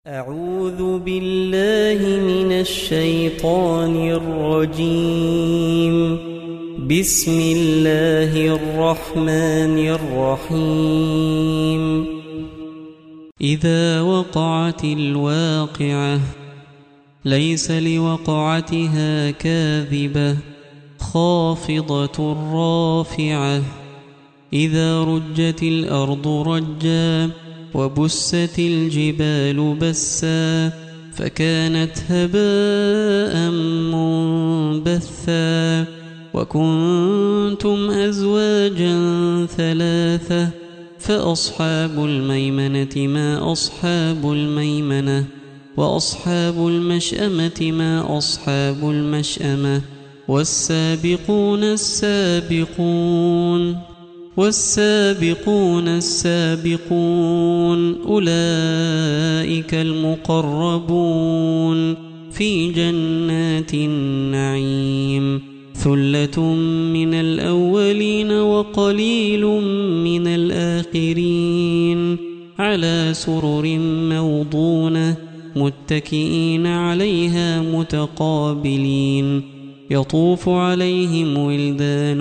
أعوذ بالله من الشيطان الرجيم. بسم الله الرحمن الرحيم. إذا وقعت الواقعة ليس لوقعتها كاذبة خافضة رافعة. إذا رجت الأرض رجا وبست الجبال بسا فكانت هباء منبثا. وكنتم أزواجا ثلاثة فأصحاب الميمنة ما أصحاب الميمنة وأصحاب المشأمة ما أصحاب المشأمة. والسابقون السابقون أولئك المقربون في جنات النعيم. ثلة من الأولين وقليل من الآخرين. على سرر موضونة متكئين عليها متقابلين. يطوف عليهم ولدان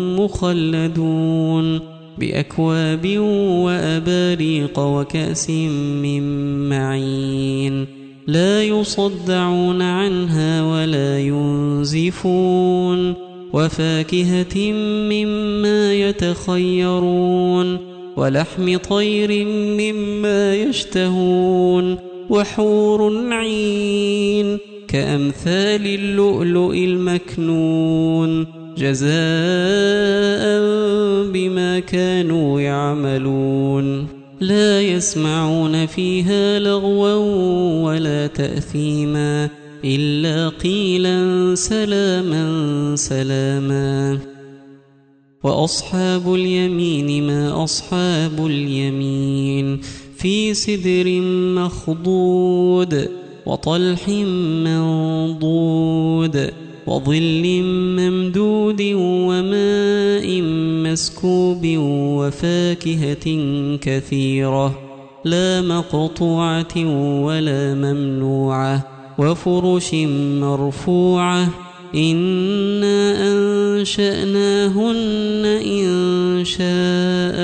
مخلدون بأكواب وأباريق وكأس من معين. لا يصدعون عنها ولا ينزفون. وفاكهة مما يتخيرون ولحم طير مما يشتهون. وحور عين كأمثال اللؤلؤ المكنون جزاء بما كانوا يعملون. لا يسمعون فيها لغوا ولا تأثيما إلا قيلا سلاما سلاما. وأصحاب اليمين ما أصحاب اليمين. في سدر مخضود وطلح منضود وظل ممدود وماء مسكوب وفاكهة كثيرة لا مقطوعة ولا ممنوعة وفرش مرفوعة. إنا أنشأناهن إنشاء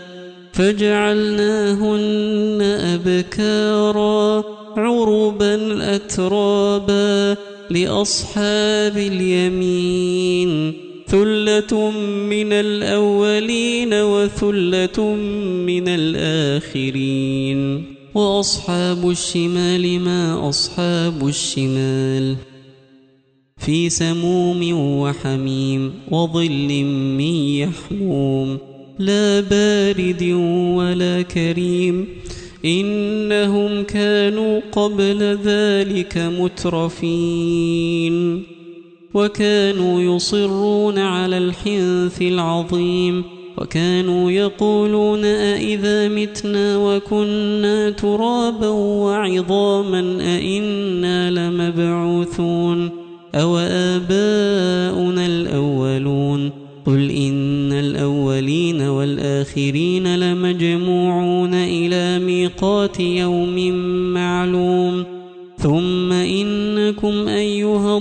فجعلناهن أبكارا عربا أترابا لأصحاب اليمين. ثلة من الأولين وثلة من الآخرين. وأصحاب الشمال ما أصحاب الشمال. في سموم وحميم وظل من يحموم لا بارد ولا كريم. إنهم كانوا قبل ذلك مترفين وكانوا يصرون على الحنث العظيم. وكانوا يقولون أئذا متنا وكنا ترابا وعظاما أئنا لمبعوثون أو آباؤنا الأولون. قل إن الأولين والآخرين لمجموعون إلى ميقات يوم معلوم. ثم إنكم أيها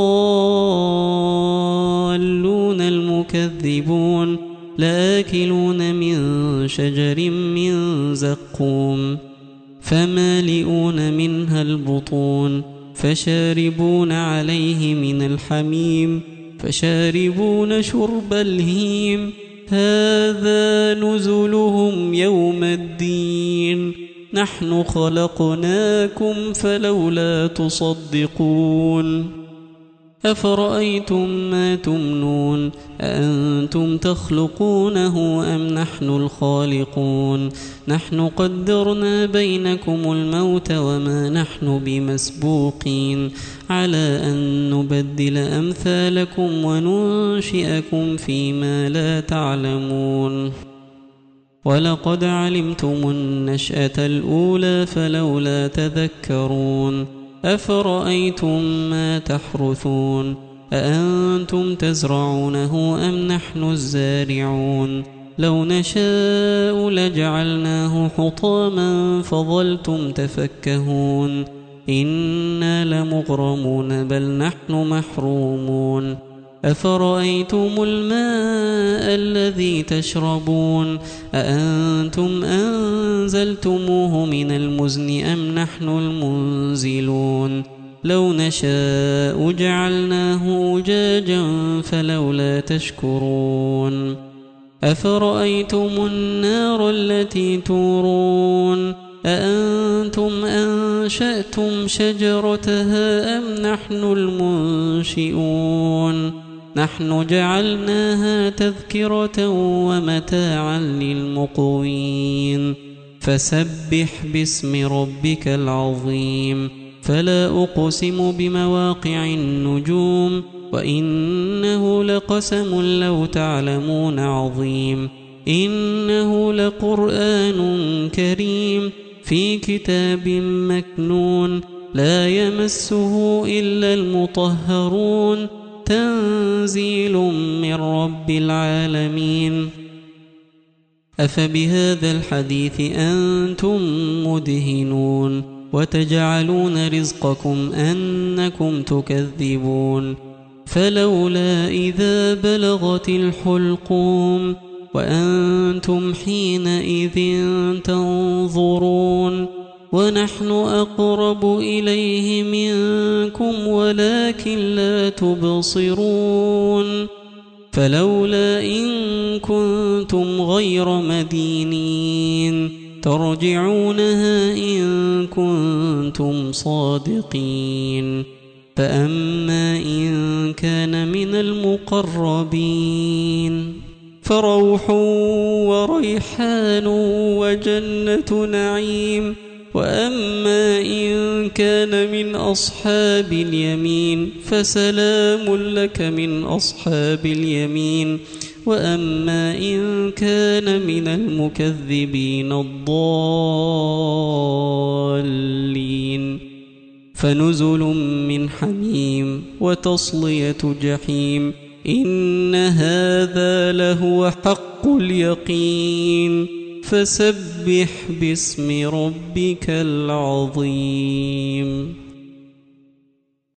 الضالون المكذبون لآكلون من شجر من زقوم فمالئون منها البطون فشاربون عليه من الحميم فشاربون شرب الهيم. هذا نزلهم يوم الدين. نحن خلقناكم فلولا تصدقون. أفرأيتم ما تمنون أأنتم تخلقونه أم نحن الخالقون. نحن قدرنا بينكم الموت وما نحن بمسبوقين على أن نبدل أمثالكم وننشئكم فيما لا تعلمون. ولقد علمتم النشأة الأولى فلولا تذكرون. أفرأيتم ما تحرثون أأنتم تزرعونه أم نحن الزارعون. لو نشاء لجعلناه حطاما فظلتم تفكهون إنا لمغرمون بل نحن محرومون أفرأيتم الماء الذي تشربون أأنتم أنزلتموه من المزن أم نحن المنزلون لو نشاء جعلناه أجاجا فلولا تشكرون أفرأيتم النار التي تورون أأنتم أنشأتم شجرتها أم نحن المنشئون نحن جعلناها تذكرة ومتاعا للمقوين فسبح باسم ربك العظيم فلا أقسم بمواقع النجوم وإنه لقسم لو تعلمون عظيم إنه لقرآن كريم في كتاب مكنون لا يمسه إلا المطهرون تنزيل من رب العالمين أفبهذا الحديث أنتم مدهنون وتجعلون رزقكم أنكم تكذبون فلولا إذا بلغت الحلقوم وأنتم حينئذ تنظرون ونحن أقرب إليه منكم ولكن لا تبصرون فلولا إن كنتم غير مدينين ترجعونها إن كنتم صادقين فأما إن كان من المقربين فروح وريحان وجنة نعيم وأما إن كان من أصحاب اليمين فسلام لك من أصحاب اليمين وأما إن كان من المكذبين الضالين فنزل من حميم وتصلية جحيم إن هذا لهو حق اليقين فسبح باسم ربك العظيم.